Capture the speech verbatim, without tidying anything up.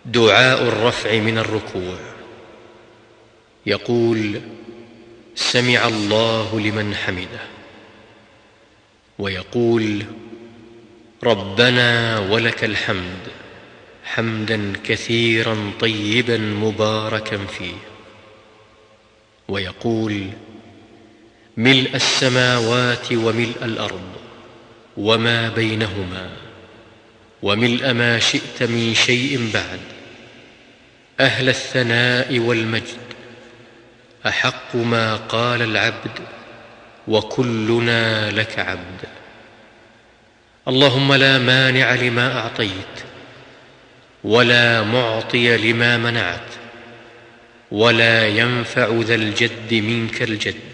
دعاء الرفع من الركوع. يقول: سمع الله لمن حمده. ويقول: ربنا ولك الحمد حمدا كثيرا طيبا مباركا فيه. ويقول: ملء السماوات وملء الأرض وما بينهما وملء ما شئت من شيء بعد، أهل الثناء والمجد، أحق ما قال العبد وكلنا لك عبد. اللهم لا مانع لما أعطيت ولا معطي لما منعت ولا ينفع ذا الجد منك الجد.